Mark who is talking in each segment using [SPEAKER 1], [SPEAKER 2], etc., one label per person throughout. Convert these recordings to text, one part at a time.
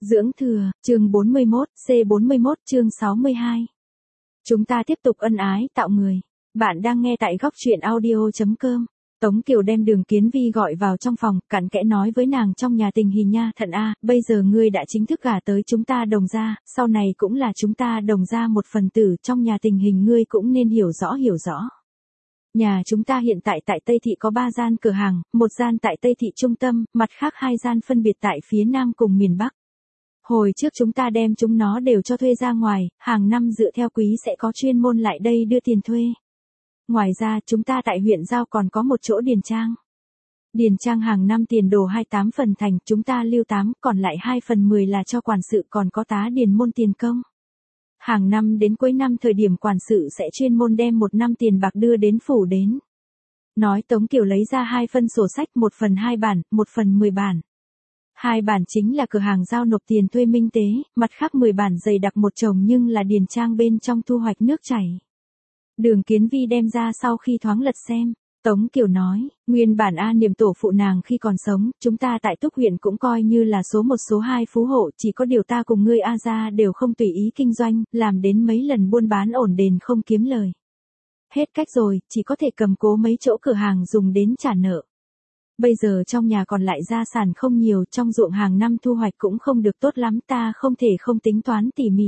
[SPEAKER 1] Dưỡng thừa, chương 41, C41 chương 62. Chúng ta tiếp tục ân ái tạo người. Bạn đang nghe tại góc truyện audio.com. Tống Kiều đem Đường Kiến Vi gọi vào trong phòng, cặn kẽ nói với nàng trong nhà tình hình nha. Thận a, bây giờ ngươi đã chính thức gả tới chúng ta Đồng gia, sau này cũng là chúng ta Đồng gia một phần tử, trong nhà tình hình ngươi cũng nên hiểu rõ. Nhà chúng ta hiện tại tại Tây Thị có 3 gian cửa hàng, một gian tại Tây Thị trung tâm, mặt khác 2 gian phân biệt tại phía Nam cùng miền Bắc. Hồi trước chúng ta đem chúng nó đều cho thuê ra ngoài, hàng năm dựa theo quý sẽ có chuyên môn lại đây đưa tiền thuê. Ngoài ra chúng ta tại huyện Giao còn có một chỗ điền trang. Điền trang hàng năm tiền đồ 28 phần thành, chúng ta lưu 8, còn lại 2 phần 10 là cho quản sự còn có tá điền môn tiền công. Hàng năm đến cuối năm thời điểm quản sự sẽ chuyên môn đem 1 năm tiền bạc đưa đến phủ đến. Nói Tống Kiều lấy ra 2 phân sổ sách, 1 phần 2 bản, 1 phần 10 bản. 2 bản chính là cửa hàng giao nộp tiền thuê minh tế, mặt khác 10 bản dày đặc một chồng nhưng là điền trang bên trong thu hoạch nước chảy. Đường Kiến Vi đem ra sau khi thoáng lật xem, Tống Kiều nói, nguyên bản A Niệm tổ phụ nàng khi còn sống, chúng ta tại Túc huyện cũng coi như là số 1 số 2 phú hộ, chỉ có điều ta cùng ngươi A gia đều không tùy ý kinh doanh, làm đến mấy lần buôn bán ổn đền không kiếm lời. Hết cách rồi, chỉ có thể cầm cố mấy chỗ cửa hàng dùng đến trả nợ. Bây giờ trong nhà còn lại gia sản không nhiều, trong ruộng hàng năm thu hoạch cũng không được tốt lắm, ta không thể không tính toán tỉ mỉ.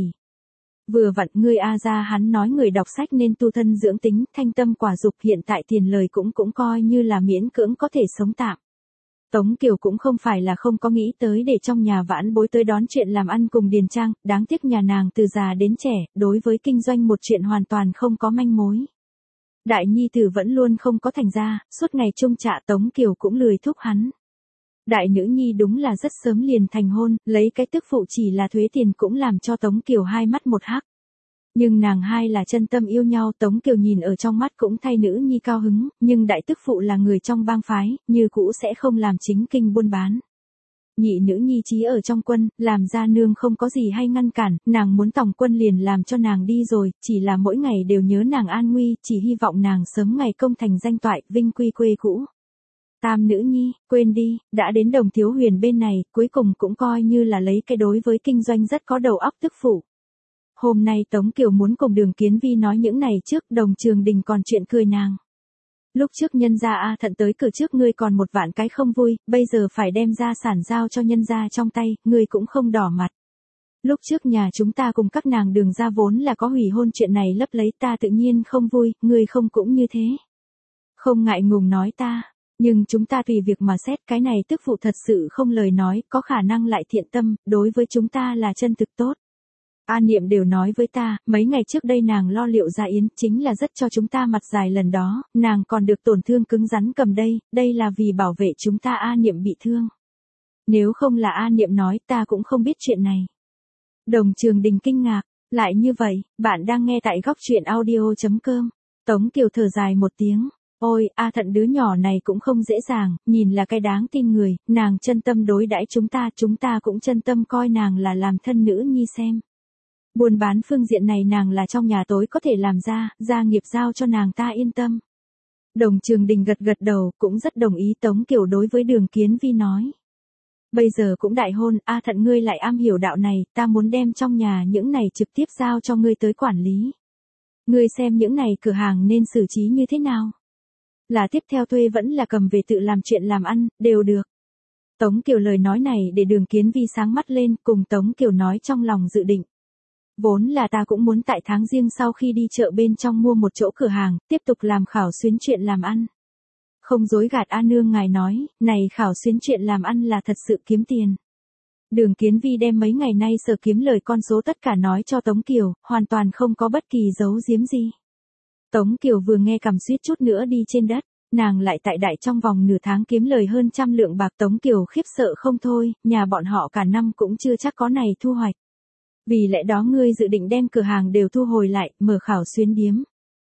[SPEAKER 1] Vừa vặn ngươi A gia hắn nói người đọc sách nên tu thân dưỡng tính, thanh tâm quả dục, hiện tại tiền lời cũng coi như là miễn cưỡng có thể sống tạm. Tống Kiều cũng không phải là không có nghĩ tới để trong nhà vãn bối tới đón chuyện làm ăn cùng điền trang, đáng tiếc nhà nàng từ già đến trẻ, đối với kinh doanh một chuyện hoàn toàn không có manh mối. Đại nhi tử vẫn luôn không có thành ra, suốt ngày trông trả Tống Kiều cũng lười thúc hắn. Đại nữ nhi đúng là rất sớm liền thành hôn, lấy cái tức phụ chỉ là thuế tiền cũng làm cho Tống Kiều hai mắt một hắc. Nhưng nàng hai là chân tâm yêu nhau, Tống Kiều nhìn ở trong mắt cũng thay nữ nhi cao hứng, nhưng đại tức phụ là người trong bang phái, như cũ sẽ không làm chính kinh buôn bán. Nhị nữ nhi chí ở trong quân, làm ra nương không có gì hay ngăn cản, nàng muốn tòng quân liền làm cho nàng đi rồi, chỉ là mỗi ngày đều nhớ nàng an nguy, chỉ hy vọng nàng sớm ngày công thành danh toại, vinh quy quê cũ. Tam nữ nhi, quên đi, đã đến Đồng Thiếu Huyền bên này, cuối cùng cũng coi như là lấy cái đối với kinh doanh rất có đầu óc tức phụ. Hôm nay Tống Kiều muốn cùng Đường Kiến Vi nói những này trước, Đồng Trường Đình còn chuyện cười nàng. Lúc trước nhân gia A Thận tới cửa trước ngươi còn một vạn cái không vui, bây giờ phải đem gia sản giao cho nhân gia trong tay, ngươi cũng không đỏ mặt. Lúc trước nhà chúng ta cùng các nàng Đường gia vốn là có hủy hôn chuyện này lấp lấy, ta tự nhiên không vui, ngươi không cũng như thế. Không ngại ngùng nói ta, nhưng chúng ta tùy việc mà xét, cái này tức phụ thật sự không lời nói, có khả năng lại thiện tâm, đối với chúng ta là chân thực tốt. A Niệm đều nói với ta, mấy ngày trước đây nàng lo liệu ra yến, chính là rất cho chúng ta mặt dài lần đó, nàng còn được tổn thương cứng rắn cầm đây là vì bảo vệ chúng ta. A Niệm bị thương. Nếu không là A Niệm nói, ta cũng không biết chuyện này. Đồng Trường Đình kinh ngạc, lại như vậy, bạn đang nghe tại góc truyện audio.com. Tống Kiều thở dài một tiếng. Ôi, A Thận đứa nhỏ này cũng không dễ dàng, nhìn là cái đáng tin người, nàng chân tâm đối đãi chúng ta cũng chân tâm coi nàng là làm thân nữ nhi xem. Buôn bán phương diện này nàng là trong nhà tối có thể làm ra, gia nghiệp giao cho nàng ta yên tâm. Đồng Trường Đình gật đầu, cũng rất đồng ý Tống Kiều đối với Đường Kiến Vi nói. Bây giờ cũng đại hôn, A Thận ngươi lại am hiểu đạo này, ta muốn đem trong nhà những này trực tiếp giao cho ngươi tới quản lý. Ngươi xem những này cửa hàng nên xử trí như thế nào? Là tiếp theo thuê vẫn là cầm về tự làm chuyện làm ăn, đều được. Tống Kiều lời nói này để Đường Kiến Vi sáng mắt lên, cùng Tống Kiều nói trong lòng dự định. Vốn là ta cũng muốn tại tháng riêng sau khi đi chợ bên trong mua một chỗ cửa hàng, tiếp tục làm khảo xuyến chuyện làm ăn. Không dối gạt A Nương ngài nói, này khảo xuyến chuyện làm ăn là thật sự kiếm tiền. Đường Kiến Vi đem mấy ngày nay sở kiếm lời con số tất cả nói cho Tống Kiều, hoàn toàn không có bất kỳ giấu giếm gì. Tống Kiều vừa nghe cầm suýt chút nữa đi trên đất, nàng lại tại đại trong vòng nửa tháng kiếm lời hơn 100 lượng bạc. Tống Kiều khiếp sợ không thôi, nhà bọn họ cả năm cũng chưa chắc có này thu hoạch. Vì lẽ đó ngươi dự định đem cửa hàng đều thu hồi lại, mở khảo xuyến điếm.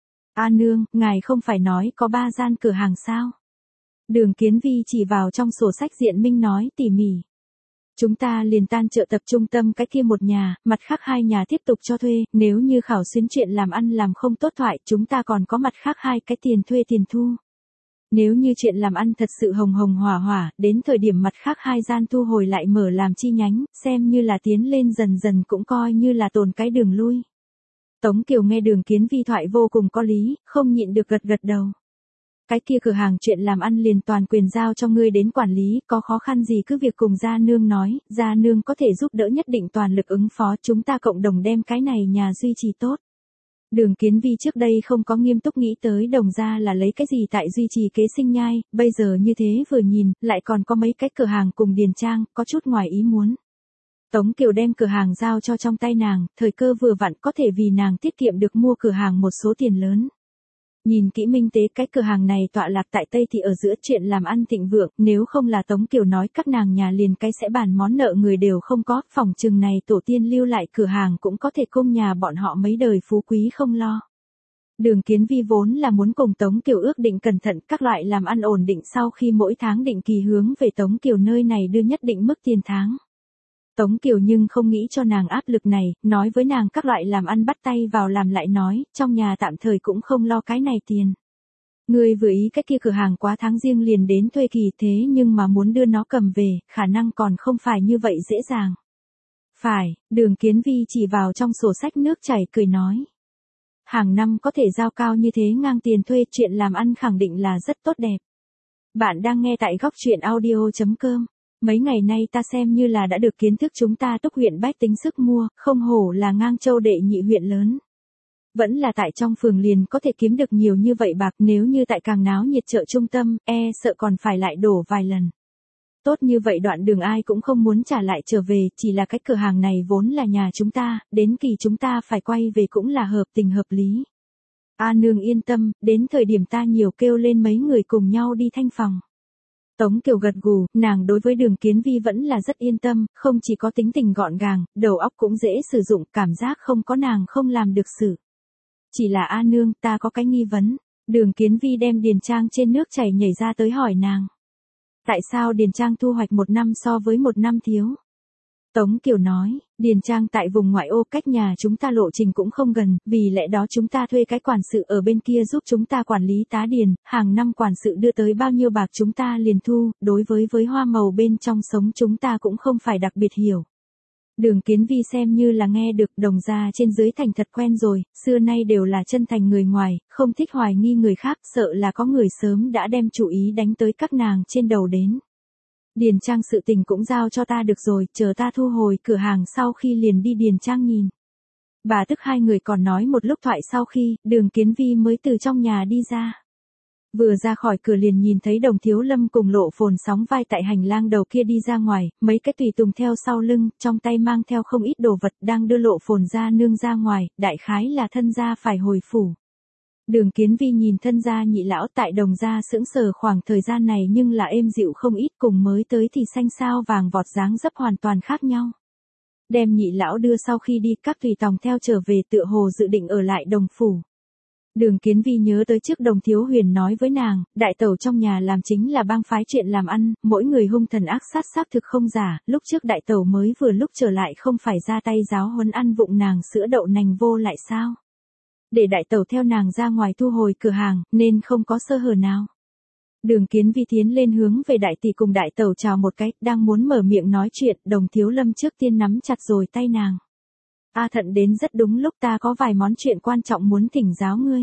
[SPEAKER 1] A Nương, ngài không phải nói có 3 gian cửa hàng sao? Đường Kiến Vi chỉ vào trong sổ sách diện minh nói tỉ mỉ. Chúng ta liền tan chợ tập trung tâm cái kia một nhà, mặt khác 2 nhà tiếp tục cho thuê, nếu như khảo xuyến chuyện làm ăn làm không tốt thoại, chúng ta còn có mặt khác 2 cái tiền thuê tiền thu. Nếu như chuyện làm ăn thật sự hồng hồng hỏa hỏa, đến thời điểm mặt khác hai gian thu hồi lại mở làm chi nhánh, xem như là tiến lên dần dần cũng coi như là tồn cái đường lui. Tống Kiều nghe Đường Kiến Vi thoại vô cùng có lý, không nhịn được gật gật đầu. Cái kia cửa hàng chuyện làm ăn liền toàn quyền giao cho ngươi đến quản lý, có khó khăn gì cứ việc cùng Gia Nương nói, Gia Nương có thể giúp đỡ nhất định toàn lực ứng phó, chúng ta cộng đồng đem cái này nhà duy trì tốt. Đường Kiến Vi trước đây không có nghiêm túc nghĩ tới Đồng gia là lấy cái gì tại duy trì kế sinh nhai, bây giờ như thế vừa nhìn, lại còn có mấy cái cửa hàng cùng điền trang, có chút ngoài ý muốn. Tống Kiều đem cửa hàng giao cho trong tay nàng, thời cơ vừa vặn có thể vì nàng tiết kiệm được mua cửa hàng một số tiền lớn. Nhìn kỹ minh tế cái cửa hàng này tọa lạc tại Tây thì ở giữa chuyện làm ăn thịnh vượng, nếu không là Tống Kiều nói các nàng nhà liền cái sẽ bàn món nợ người đều không có, phòng chừng này tổ tiên lưu lại cửa hàng cũng có thể供nhà bọn họ mấy đời phú quý không lo. Đường Kiến Vi vốn là muốn cùng Tống Kiều ước định cẩn thận các loại làm ăn ổn định sau khi mỗi tháng định kỳ hướng về Tống Kiều nơi này đưa nhất định mức tiền tháng. Tống Kiều nhưng không nghĩ cho nàng áp lực này, nói với nàng các loại làm ăn bắt tay vào làm lại nói, trong nhà tạm thời cũng không lo cái này tiền. Ngươi vừa ý cái kia cửa hàng quá tháng riêng liền đến thuê kỳ thế nhưng mà muốn đưa nó cầm về, khả năng còn không phải như vậy dễ dàng. Phải, Đường Kiến Vi chỉ vào trong sổ sách nước chảy cười nói. Hàng năm có thể giao cao như thế ngang tiền thuê, chuyện làm ăn khẳng định là rất tốt đẹp. Bạn đang nghe tại góc truyện audio.com. Mấy ngày nay ta xem như là đã được kiến thức chúng ta Túc huyện bách tính sức mua, không hổ là ngang châu đệ nhị huyện lớn. Vẫn là tại trong phường liền có thể kiếm được nhiều như vậy bạc, nếu như tại càng náo nhiệt chợ trung tâm, sợ còn phải lại đổ vài lần. Tốt như vậy đoạn đường ai cũng không muốn trả lại trở về, chỉ là cái cửa hàng này vốn là nhà chúng ta, đến kỳ chúng ta phải quay về cũng là hợp tình hợp lý. A nương yên tâm, đến thời điểm ta nhiều kêu lên mấy người cùng nhau đi thanh phòng. Tống Kiều gật gù, nàng đối với Đường Kiến Vi vẫn là rất yên tâm, không chỉ có tính tình gọn gàng, đầu óc cũng dễ sử dụng, cảm giác không có nàng không làm được sự. Chỉ là A nương, ta có cái nghi vấn. Đường Kiến Vi đem điền trang trên nước chảy nhảy ra tới hỏi nàng. Tại sao điền trang thu hoạch một năm so với một năm thiếu? Tống Kiều nói, điền trang tại vùng ngoại ô cách nhà chúng ta lộ trình cũng không gần, vì lẽ đó chúng ta thuê cái quản sự ở bên kia giúp chúng ta quản lý tá điền, hàng năm quản sự đưa tới bao nhiêu bạc chúng ta liền thu, đối với hoa màu bên trong sống chúng ta cũng không phải đặc biệt hiểu. Đường Kiến Vi xem như là nghe được, Đồng gia trên dưới thành thật quen rồi, xưa nay đều là chân thành người ngoài, không thích hoài nghi người khác, sợ là có người sớm đã đem chủ ý đánh tới các nàng trên đầu đến. Điền trang sự tình cũng giao cho ta được rồi, chờ ta thu hồi cửa hàng sau khi liền đi điền trang nhìn. Bà tức hai người còn nói một lúc thoại sau khi, Đường Kiến Vi mới từ trong nhà đi ra. Vừa ra khỏi cửa liền nhìn thấy Đồng Thiếu Lâm cùng Lộ Phồn sóng vai tại hành lang đầu kia đi ra ngoài, mấy cái tùy tùng theo sau lưng, trong tay mang theo không ít đồ vật đang đưa Lộ Phồn ra nương ra ngoài, đại khái là thân gia phải hồi phủ. Đường Kiến Vi nhìn thân gia nhị lão tại Đồng gia sững sờ khoảng thời gian này nhưng là êm dịu không ít, cùng mới tới thì xanh sao vàng vọt dáng dấp hoàn toàn khác nhau. Đem nhị lão đưa sau khi đi, các tùy tòng theo trở về tựa hồ dự định ở lại Đồng phủ. Đường Kiến Vi nhớ tới trước Đồng Thiếu Huyền nói với nàng, đại tẩu trong nhà làm chính là bang phái chuyện làm ăn, mỗi người hung thần ác sát xác thực không giả, lúc trước đại tẩu mới vừa lúc trở lại không phải ra tay giáo huấn ăn vụng nàng sữa đậu nành vô lại sao? Để đại tẩu theo nàng ra ngoài thu hồi cửa hàng, nên không có sơ hở nào. Đường Kiến Vi tiến lên hướng về đại tỷ cùng đại tẩu chào một cái, đang muốn mở miệng nói chuyện, Đồng Thiếu Lâm trước tiên nắm chặt rồi tay nàng. A Thận đến rất đúng lúc, ta có vài món chuyện quan trọng muốn thỉnh giáo ngươi.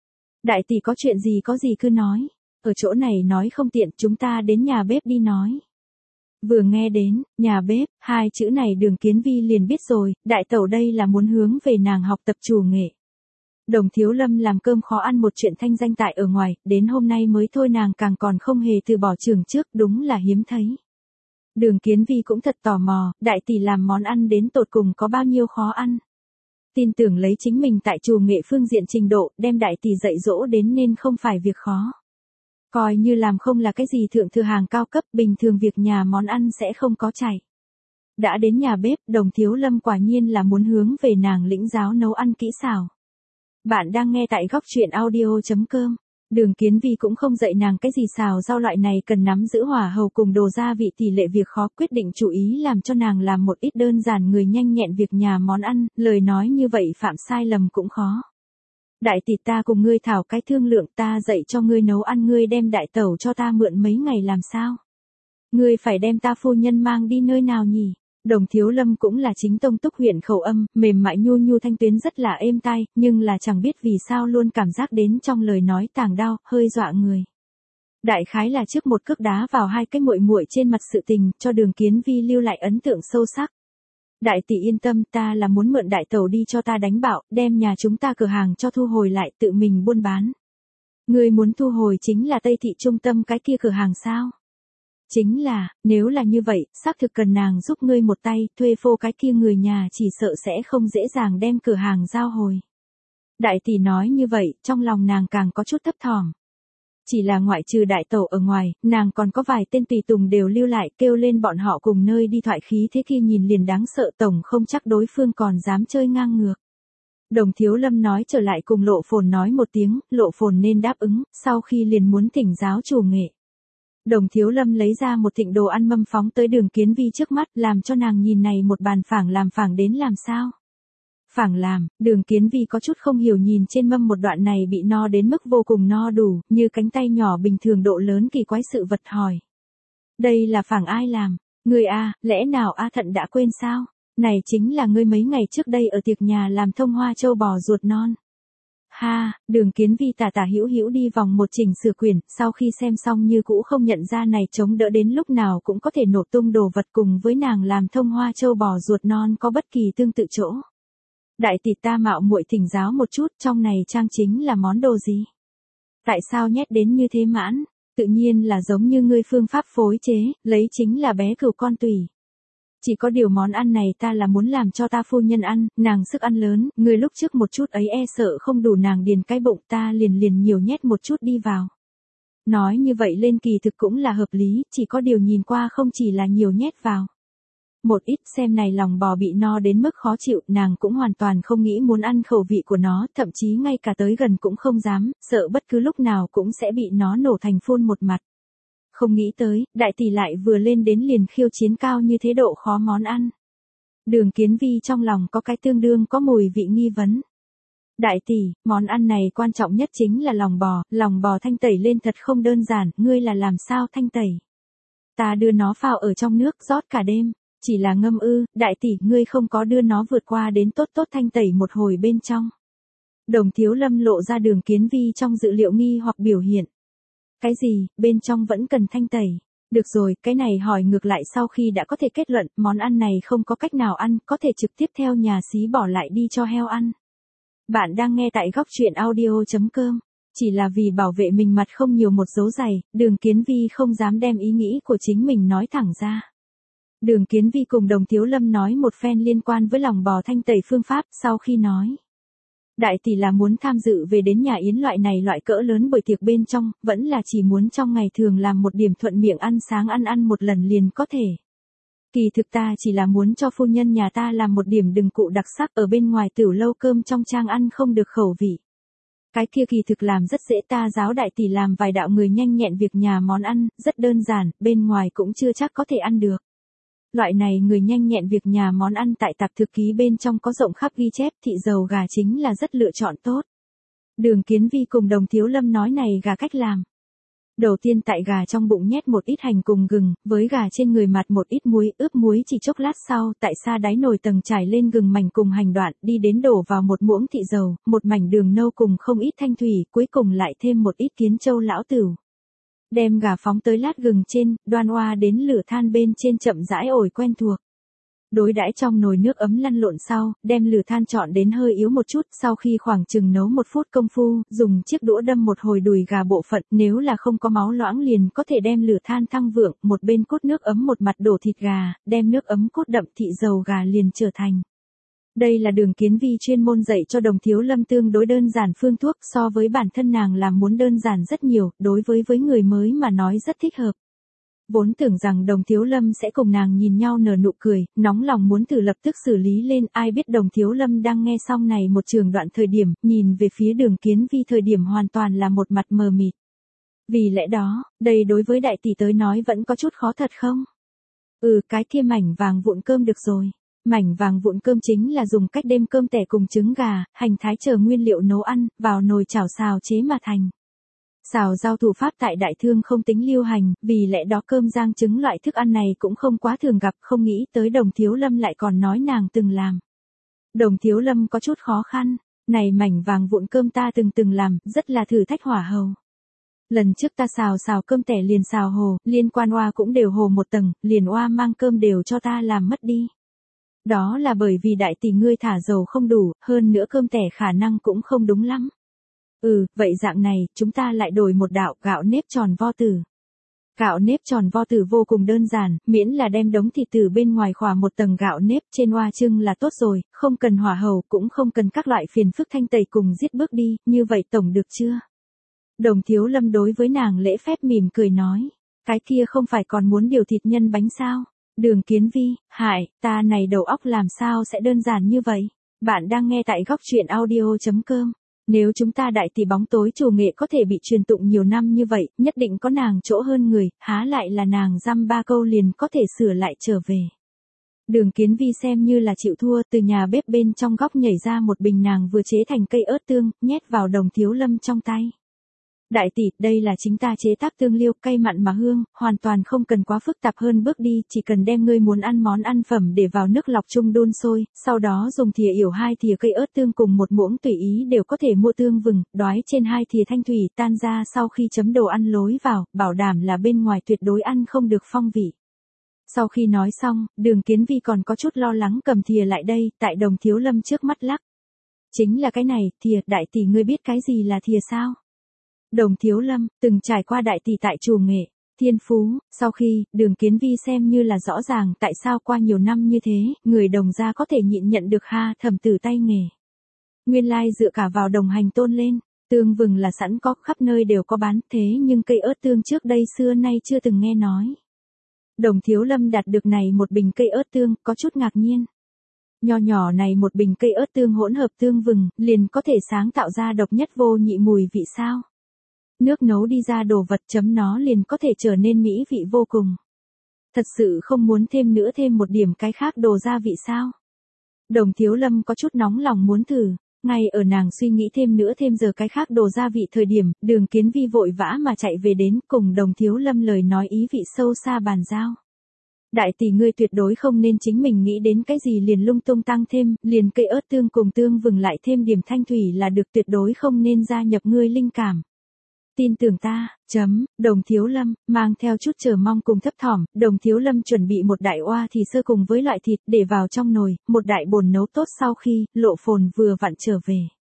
[SPEAKER 1] Đại tỷ có chuyện gì cứ nói, ở chỗ này nói không tiện, chúng ta đến nhà bếp đi nói. Vừa nghe đến, nhà bếp, hai chữ này Đường Kiến Vi liền biết rồi, đại tẩu đây là muốn hướng về nàng học tập chủ nghệ. Đồng Thiếu Lâm làm cơm khó ăn một chuyện thanh danh tại ở ngoài, đến hôm nay mới thôi nàng càng còn không hề từ bỏ trường trước, đúng là hiếm thấy. Đường Kiến Vi cũng thật tò mò, đại tỷ làm món ăn đến tột cùng có bao nhiêu khó ăn. Tin tưởng lấy chính mình tại chủ nghệ phương diện trình độ, đem đại tỷ dạy dỗ đến nên không phải việc khó. Coi như làm không là cái gì thượng thừa hàng cao cấp, bình thường việc nhà món ăn sẽ không có chảy. Đã đến nhà bếp, Đồng Thiếu Lâm quả nhiên là muốn hướng về nàng lĩnh giáo nấu ăn kỹ xảo. Bạn đang nghe tại góc truyện audio.com. Đường Kiến Vi cũng không dạy nàng cái gì xào rau loại này cần nắm giữ hỏa hầu cùng đồ gia vị tỷ lệ việc khó, quyết định chủ ý làm cho nàng làm một ít đơn giản người nhanh nhẹn việc nhà món ăn, lời nói như vậy phạm sai lầm cũng khó. Đại tỷ ta cùng ngươi thảo cái thương lượng, ta dạy cho ngươi nấu ăn, ngươi đem đại tẩu cho ta mượn mấy ngày làm sao? Ngươi phải đem ta phu nhân mang đi nơi nào nhỉ? Đồng Thiếu Lâm cũng là chính tông túc huyện khẩu âm, mềm mại nhu nhu thanh tuyến rất là êm tai, nhưng là chẳng biết vì sao luôn cảm giác đến trong lời nói tàng đao, hơi dọa người. Đại khái là trước một cước đá vào hai cái muội muội trên mặt sự tình, cho Đường Kiến Vi lưu lại ấn tượng sâu sắc. Đại tỷ yên tâm, ta là muốn mượn đại tẩu đi cho ta đánh bạo, đem nhà chúng ta cửa hàng cho thu hồi lại, tự mình buôn bán. Ngươi muốn thu hồi chính là Tây thị trung tâm cái kia cửa hàng sao? Chính là, nếu là như vậy, xác thực cần nàng giúp ngươi một tay, thuê phô cái kia người nhà chỉ sợ sẽ không dễ dàng đem cửa hàng giao hồi. Đại tỷ nói như vậy, trong lòng nàng càng có chút thấp thỏm. Chỉ là ngoại trừ đại tẩu ở ngoài, nàng còn có vài tên tùy tùng đều lưu lại, kêu lên bọn họ cùng nơi đi thoại khí, thế kia nhìn liền đáng sợ, tổng không chắc đối phương còn dám chơi ngang ngược. Đồng Thiếu Lâm nói trở lại cùng Lộ Phồn nói một tiếng, Lộ Phồn nên đáp ứng, sau khi liền muốn thỉnh giáo chủ nghệ. Đồng Thiếu Lâm lấy ra một thịnh đồ ăn mâm phóng tới Đường Kiến Vi trước mắt, làm cho nàng nhìn này một bàn phảng làm phảng đến làm sao. Phảng làm, Đường Kiến Vi có chút không hiểu nhìn trên mâm một đoạn này bị no đến mức vô cùng no đủ, như cánh tay nhỏ bình thường độ lớn kỳ quái sự vật hỏi. Đây là phảng ai làm? Ngươi a, lẽ nào A Thận đã quên sao? Này chính là ngươi mấy ngày trước đây ở tiệc nhà làm thông hoa châu bò ruột non. Ha, Đường Kiến Vi tả tả hữu hữu đi vòng một trình sửa quyển, sau khi xem xong như cũ không nhận ra này chống đỡ đến lúc nào cũng có thể nổ tung đồ vật cùng với nàng làm thông hoa châu bò ruột non có bất kỳ tương tự chỗ. Đại tỷ ta mạo muội thỉnh giáo một chút, trong này trang chính là món đồ gì? Tại sao nhét đến như thế mãn? Tự nhiên là giống như ngươi phương pháp phối chế, lấy chính là bé cừu con tùy. Chỉ có điều món ăn này ta là muốn làm cho ta phu nhân ăn, nàng sức ăn lớn, ngươi lúc trước một chút ấy e sợ không đủ nàng điền cái bụng, ta liền nhiều nhét một chút đi vào. Nói như vậy lên kỳ thực cũng là hợp lý, chỉ có điều nhìn qua không chỉ là nhiều nhét vào. Một ít xem này lòng bò bị no đến mức khó chịu, nàng cũng hoàn toàn không nghĩ muốn ăn khẩu vị của nó, thậm chí ngay cả tới gần cũng không dám, sợ bất cứ lúc nào cũng sẽ bị nó nổ thành phun một mặt. Không nghĩ tới, đại tỷ lại vừa lên đến liền khiêu chiến cao như thế độ khó món ăn. Đường Kiến Vi trong lòng có cái tương đương có mùi vị nghi vấn. Đại tỷ, món ăn này quan trọng nhất chính là lòng bò thanh tẩy lên thật không đơn giản, ngươi là làm sao thanh tẩy? Ta đưa nó phao ở trong nước rót cả đêm, chỉ là ngâm ư, đại tỷ ngươi không có đưa nó vượt qua đến tốt thanh tẩy một hồi bên trong. Đồng Thiếu Lâm lộ ra Đường Kiến Vi trong dự liệu nghi hoặc biểu hiện. Cái gì, bên trong vẫn cần thanh tẩy. Được rồi, cái này hỏi ngược lại sau khi đã có thể kết luận, món ăn này không có cách nào ăn, có thể trực tiếp theo nhà xí bỏ lại đi cho heo ăn. Bạn đang nghe tại góc truyện audio.com. Chỉ là vì bảo vệ mình mặt không nhiều một dấu giày, Đường Kiến Vi không dám đem ý nghĩ của chính mình nói thẳng ra. Đường Kiến Vi cùng Đồng Thiếu Lâm nói một phen liên quan với lòng bò thanh tẩy phương pháp, sau khi nói. Đại tỷ là muốn tham dự về đến nhà yến loại này loại cỡ lớn bởi tiệc bên trong, vẫn là chỉ muốn trong ngày thường làm một điểm thuận miệng ăn sáng ăn một lần liền có thể. Kỳ thực ta chỉ là muốn cho phu nhân nhà ta làm một điểm đừng cụ đặc sắc ở bên ngoài tiểu lâu cơm trong trang ăn không được khẩu vị. Cái kia kỳ thực làm rất dễ, ta giáo đại tỷ làm vài đạo người nhanh nhẹn việc nhà món ăn, rất đơn giản, bên ngoài cũng chưa chắc có thể ăn được. Loại này người nhanh nhẹn việc nhà món ăn tại tạp thực ký bên trong có rộng khắp ghi chép, thịt dầu gà chính là rất lựa chọn tốt. Đường Kiến Vi cùng Đồng Thiếu Lâm nói này gà cách làm. Đầu tiên tại gà trong bụng nhét một ít hành cùng gừng, với gà trên người mặt một ít muối, ướp muối chỉ chốc lát sau, tại xa đáy nồi tầng trải lên gừng mảnh cùng hành đoạn, đi đến đổ vào một muỗng thịt dầu, một mảnh đường nâu cùng không ít thanh thủy, cuối cùng lại thêm một ít kiến châu lão tửu. Đem gà phóng tới lát gừng trên, đoan oa đến lửa than bên trên chậm rãi ổi quen thuộc. Đối đãi trong nồi nước ấm lăn lộn sau, đem lửa than chọn đến hơi yếu một chút, sau khi khoảng chừng nấu 1 phút công phu, dùng chiếc đũa đâm một hồi đùi gà bộ phận, nếu là không có máu loãng liền có thể đem lửa than thăng vượng, một bên cốt nước ấm một mặt đổ thịt gà, đem nước ấm cốt đậm thịt dầu gà liền trở thành. Đây là Đường Kiến Vi chuyên môn dạy cho Đồng Thiếu Lâm tương đối đơn giản phương thuốc, so với bản thân nàng làm muốn đơn giản rất nhiều, đối với người mới mà nói rất thích hợp. Vốn tưởng rằng Đồng Thiếu Lâm sẽ cùng nàng nhìn nhau nở nụ cười, nóng lòng muốn thử lập tức xử lý lên, ai biết Đồng Thiếu Lâm đang nghe xong này một trường đoạn thời điểm, nhìn về phía Đường Kiến Vi thời điểm hoàn toàn là một mặt mờ mịt. Vì lẽ đó, đây đối với đại tỷ tới nói vẫn có chút khó thật không? Cái kia mảnh vàng vụn cơm được rồi. Mảnh vàng vụn cơm chính là dùng cách đêm cơm tẻ cùng trứng gà, hành thái chờ nguyên liệu nấu ăn, vào nồi chảo xào chế mà thành. Xào rau thủ pháp tại Đại Thương không tính lưu hành, vì lẽ đó cơm rang trứng loại thức ăn này cũng không quá thường gặp, không nghĩ tới Đồng Thiếu Lâm lại còn nói nàng từng làm. Đồng Thiếu Lâm có chút khó khăn, này mảnh vàng vụn cơm ta từng làm, rất là thử thách hỏa hầu. Lần trước ta xào cơm tẻ liền xào hồ, liên quan oa cũng đều hồ một tầng, liền oa mang cơm đều cho ta làm mất đi. Đó là bởi vì đại tỷ ngươi thả dầu không đủ, hơn nữa cơm tẻ khả năng cũng không đúng lắm. Vậy dạng này, chúng ta lại đổi một đạo gạo nếp tròn vo tử. Gạo nếp tròn vo tử vô cùng đơn giản, miễn là đem đống thịt từ bên ngoài khỏa một tầng gạo nếp trên oa trưng là tốt rồi, không cần hỏa hầu cũng không cần các loại phiền phức thanh tẩy cùng giết bước đi, như vậy tổng được chưa? Đồng Thiếu Lâm đối với nàng lễ phép mỉm cười nói, cái kia không phải còn muốn điều thịt nhân bánh sao? Đường Kiến Vi, hại, ta này đầu óc làm sao sẽ đơn giản như vậy? Bạn đang nghe tại góc truyện audio.com. Nếu chúng ta đại tỷ bóng tối chủ nghệ có thể bị truyền tụng nhiều năm như vậy, nhất định có nàng chỗ hơn người, há lại là nàng dăm ba câu liền có thể sửa lại trở về. Đường Kiến Vi xem như là chịu thua, từ nhà bếp bên trong góc nhảy ra một bình nàng vừa chế thành cây ớt tương, nhét vào Đồng Thiếu Lâm trong tay. Đại tỷ, đây là chính ta chế tác tương liêu, cay mặn mà hương, hoàn toàn không cần quá phức tạp hơn bước đi, chỉ cần đem ngươi muốn ăn món ăn phẩm để vào nước lọc chung đun sôi, sau đó dùng thìa yểu 2 thìa cây ớt tương cùng một muỗng tùy ý đều có thể mua tương vừng, đói trên 2 thìa thanh thủy tan ra sau khi chấm đồ ăn lối vào, bảo đảm là bên ngoài tuyệt đối ăn không được phong vị. Sau khi nói xong, Đường Kiến Vi còn có chút lo lắng cầm thìa lại đây, tại Đồng Thiếu Lâm trước mắt lắc. Chính là cái này, thìa, đại tỷ ngươi biết cái gì là thìa sao? Đồng Thiếu Lâm, từng trải qua đại tỷ tại chùa nghệ, thiên phú, sau khi, Đường Kiến Vi xem như là rõ ràng tại sao qua nhiều năm như thế, người đồng gia có thể nhịn nhận được ha thẩm tử tay nghề. Nguyên lai dựa cả vào đồng hành tôn lên, tương vừng là sẵn có khắp nơi đều có bán, thế nhưng cây ớt tương trước đây xưa nay chưa từng nghe nói. Đồng Thiếu Lâm đạt được này một bình cây ớt tương, có chút ngạc nhiên. Nho nhỏ này một bình cây ớt tương hỗn hợp tương vừng, liền có thể sáng tạo ra độc nhất vô nhị mùi vị sao? Nước nấu đi ra đồ vật chấm nó liền có thể trở nên mỹ vị vô cùng. Thật sự không muốn thêm nữa thêm một điểm cái khác đồ gia vị sao? Đồng Thiếu Lâm có chút nóng lòng muốn thử, ngay ở nàng suy nghĩ thêm nữa thêm giờ cái khác đồ gia vị thời điểm, Đường Kiến Vi vội vã mà chạy về đến cùng Đồng Thiếu Lâm lời nói ý vị sâu xa bàn giao. Đại tỷ ngươi tuyệt đối không nên chính mình nghĩ đến cái gì liền lung tung tăng thêm, liền cây ớt tương cùng tương vừng lại thêm điểm thanh thủy là được, tuyệt đối không nên gia nhập ngươi linh cảm. Tin tưởng ta, Đồng Thiếu Lâm, mang theo chút chờ mong cùng thấp thỏm, Đồng Thiếu Lâm chuẩn bị một đại oa thì sơ cùng với loại thịt để vào trong nồi, một đại bồn nấu tốt sau khi, Lộ Phồn vừa vặn trở về.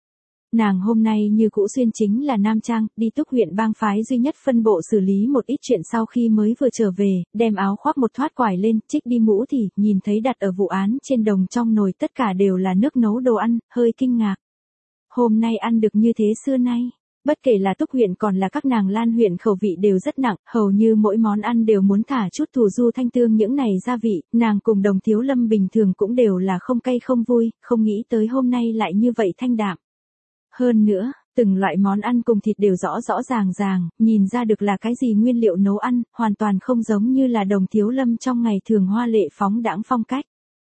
[SPEAKER 1] Nàng hôm nay như cũ xuyên chính là nam trang, đi Túc huyện bang phái duy nhất phân bộ xử lý một ít chuyện sau khi mới vừa trở về, đem áo khoác một thoát quải lên, trích đi mũ thì, nhìn thấy đặt ở vụ án trên đồng trong nồi tất cả đều là nước nấu đồ ăn, hơi kinh ngạc. Hôm nay ăn được như thế xưa nay. Bất kể là Túc huyện còn là các nàng Lan huyện khẩu vị đều rất nặng, hầu như mỗi món ăn đều muốn thả chút thù du thanh tương những này gia vị, nàng cùng Đồng Thiếu Lâm bình thường cũng đều là không cay không vui, không nghĩ tới hôm nay lại như vậy thanh đạm. Hơn nữa, từng loại món ăn cùng thịt đều rõ rõ ràng, nhìn ra được là cái gì nguyên liệu nấu ăn, hoàn toàn không giống như là Đồng Thiếu Lâm trong ngày thường hoa lệ phóng đãng phong cách.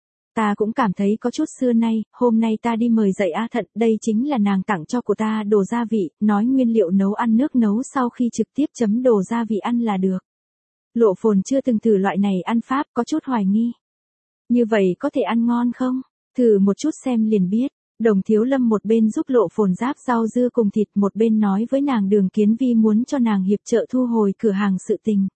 [SPEAKER 1] Ta cũng cảm thấy có chút xưa nay, hôm nay ta đi mời dạy A Thận, đây chính là nàng tặng cho của ta đồ gia vị, nói nguyên liệu nấu ăn nước nấu sau khi trực tiếp chấm đồ gia vị ăn là được. Lộ Phồn chưa từng thử loại này ăn pháp, có chút hoài nghi. Như vậy có thể ăn ngon không? Thử một chút xem liền biết. Đồng Thiếu Lâm một bên giúp Lộ Phồn ráp rau dưa cùng thịt, một bên nói với nàng Đường Kiến Vi muốn cho nàng hiệp trợ thu hồi cửa hàng sự tình.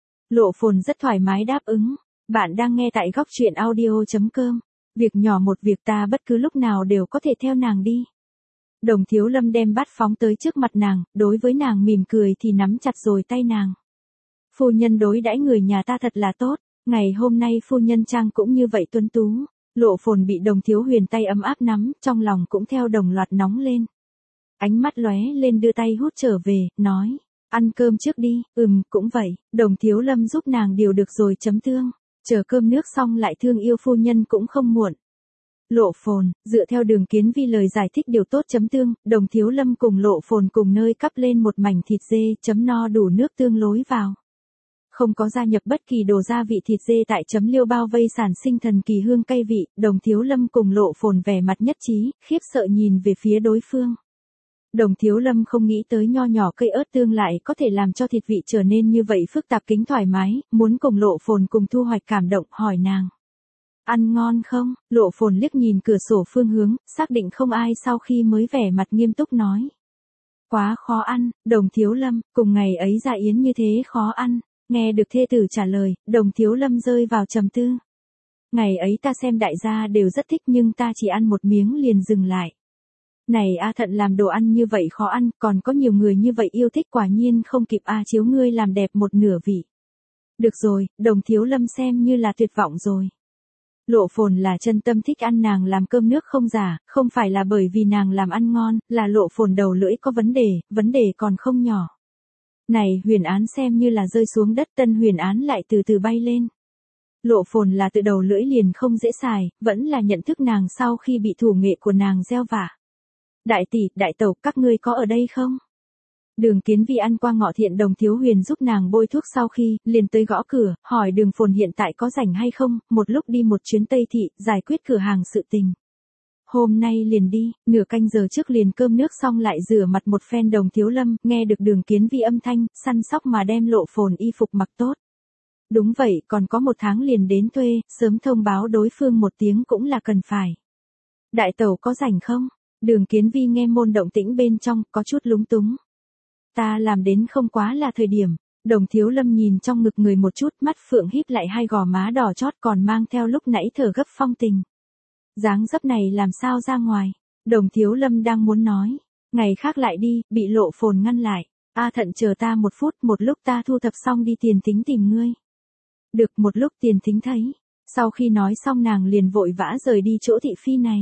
[SPEAKER 1] Lộ Phồn rất thoải mái đáp ứng. Bạn đang nghe tại góc truyện audio.com. Việc nhỏ một việc ta bất cứ lúc nào đều có thể theo nàng đi. Đồng Thiếu Lâm đem bát phóng tới trước mặt nàng, đối với nàng mỉm cười thì nắm chặt rồi tay nàng. Phu nhân đối đãi người nhà ta thật là tốt, ngày hôm nay phu nhân trang cũng như vậy tuấn tú. Lộ Phồn bị Đồng Thiếu Huyền tay ấm áp nắm, trong lòng cũng theo đồng loạt nóng lên. Ánh mắt lóe lên đưa tay hút trở về, nói, ăn cơm trước đi, cũng vậy, Đồng Thiếu Lâm giúp nàng điều được rồi chấm tương. Chờ cơm nước xong lại thương yêu phu nhân cũng không muộn. Lộ Phồn, dựa theo Đường Kiến Vi lời giải thích điều tốt chấm tương, Đồng Thiếu Lâm cùng Lộ Phồn cùng nơi cắp lên một mảnh thịt dê chấm no đủ nước tương lối vào. Không có gia nhập bất kỳ đồ gia vị thịt dê tại chấm liêu bao vây sản sinh thần kỳ hương cay vị, Đồng Thiếu Lâm cùng Lộ Phồn vẻ mặt nhất trí, khiếp sợ nhìn về phía đối phương. Đồng Thiếu Lâm không nghĩ tới nho nhỏ cây ớt tương lại có thể làm cho thịt vị trở nên như vậy phức tạp kính thoải mái, muốn cùng Lộ Phồn cùng thu hoạch cảm động hỏi nàng. Ăn ngon không? Lộ Phồn liếc nhìn cửa sổ phương hướng, xác định không ai sau khi mới vẻ mặt nghiêm túc nói. Quá khó ăn, Đồng Thiếu Lâm, cùng ngày ấy dạ yến như thế khó ăn. Nghe được thê tử trả lời, Đồng Thiếu Lâm rơi vào trầm tư. Ngày ấy ta xem đại gia đều rất thích nhưng ta chỉ ăn một miếng liền dừng lại. Này A Thận làm đồ ăn như vậy khó ăn, còn có nhiều người như vậy yêu thích quả nhiên không kịp A Chiếu ngươi làm đẹp một nửa vị. Được rồi, Đồng Thiếu Lâm xem như là tuyệt vọng rồi. Lộ Phồn là chân tâm thích ăn nàng làm cơm nước không giả, không phải là bởi vì nàng làm ăn ngon, là Lộ Phồn đầu lưỡi có vấn đề còn không nhỏ. Này huyền án xem như là rơi xuống đất, tân huyền án lại từ từ bay lên. Lộ Phồn là từ đầu lưỡi liền không dễ xài, vẫn là nhận thức nàng sau khi bị thủ nghệ của nàng gieo vạ. Đại tỷ, đại tẩu, các ngươi có ở đây không? Đường Kiến Vi ăn qua ngọ thiện Đồng Thiếu Huyền giúp nàng bôi thuốc sau khi, liền tới gõ cửa, hỏi Đường Phồn hiện tại có rảnh hay không, một lúc đi một chuyến Tây Thị, giải quyết cửa hàng sự tình. Hôm nay liền đi, nửa canh giờ trước liền cơm nước xong lại rửa mặt một phen. Đồng Thiếu Lâm, nghe được Đường Kiến Vi âm thanh, săn sóc mà đem Lộ Phồn y phục mặc tốt. Đúng vậy, còn có 1 tháng liền đến thuê, sớm thông báo đối phương 1 tiếng cũng là cần phải. Đại tẩu có rảnh không? Đường Kiến Vi nghe môn động tĩnh bên trong, có chút lúng túng. Ta làm đến không quá là thời điểm. Đồng Thiếu Lâm nhìn trong ngực người một chút, mắt phượng híp lại, hai gò má đỏ chót còn mang theo lúc nãy thở gấp phong tình. Dáng dấp này làm sao ra ngoài? Đồng Thiếu Lâm đang muốn nói. Ngày khác lại đi, bị Lộ Phồn ngăn lại. A Thận chờ ta 1 phút, một lúc ta thu thập xong đi Tiền Thính tìm ngươi. Được, một lúc Tiền Thính thấy. Sau khi nói xong nàng liền vội vã rời đi chỗ thị phi này.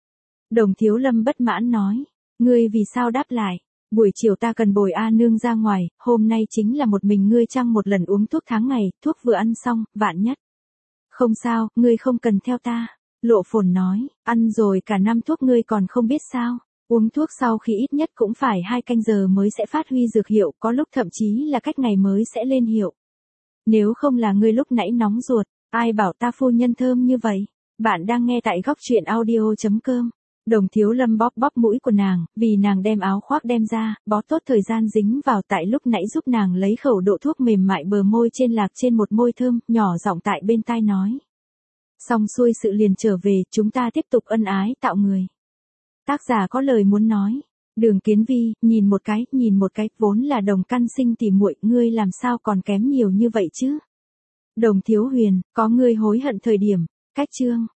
[SPEAKER 1] Đồng Thiếu Lâm bất mãn nói. Ngươi vì sao đáp lại? Buổi chiều ta cần bồi A nương ra ngoài, hôm nay chính là một mình ngươi chăng một lần uống thuốc tháng ngày, thuốc vừa ăn xong, vạn nhất. Không sao, ngươi không cần theo ta. Lộ Phồn nói, ăn rồi cả năm thuốc ngươi còn không biết sao. Uống thuốc sau khi ít nhất cũng phải 2 canh giờ mới sẽ phát huy dược hiệu, có lúc thậm chí là cách ngày mới sẽ lên hiệu. Nếu không là ngươi lúc nãy nóng ruột, ai bảo ta phu nhân thơm như vậy. Bạn đang nghe tại góc truyện audio.com. Đồng Thiếu Lâm bóp bóp mũi của nàng, vì nàng đem áo khoác đem ra, bó tốt thời gian dính vào tại lúc nãy giúp nàng lấy khẩu độ thuốc mềm mại bờ môi trên lạc trên một môi thơm, nhỏ giọng tại bên tai nói. Xong xuôi sự liền trở về, chúng ta tiếp tục ân ái tạo người. Tác giả có lời muốn nói. Đường Kiến Vi, nhìn một cái, vốn là đồng căn sinh tỉ muội, ngươi làm sao còn kém nhiều như vậy chứ? Đồng Thiếu Huyền, có ngươi hối hận thời điểm. Cách chương.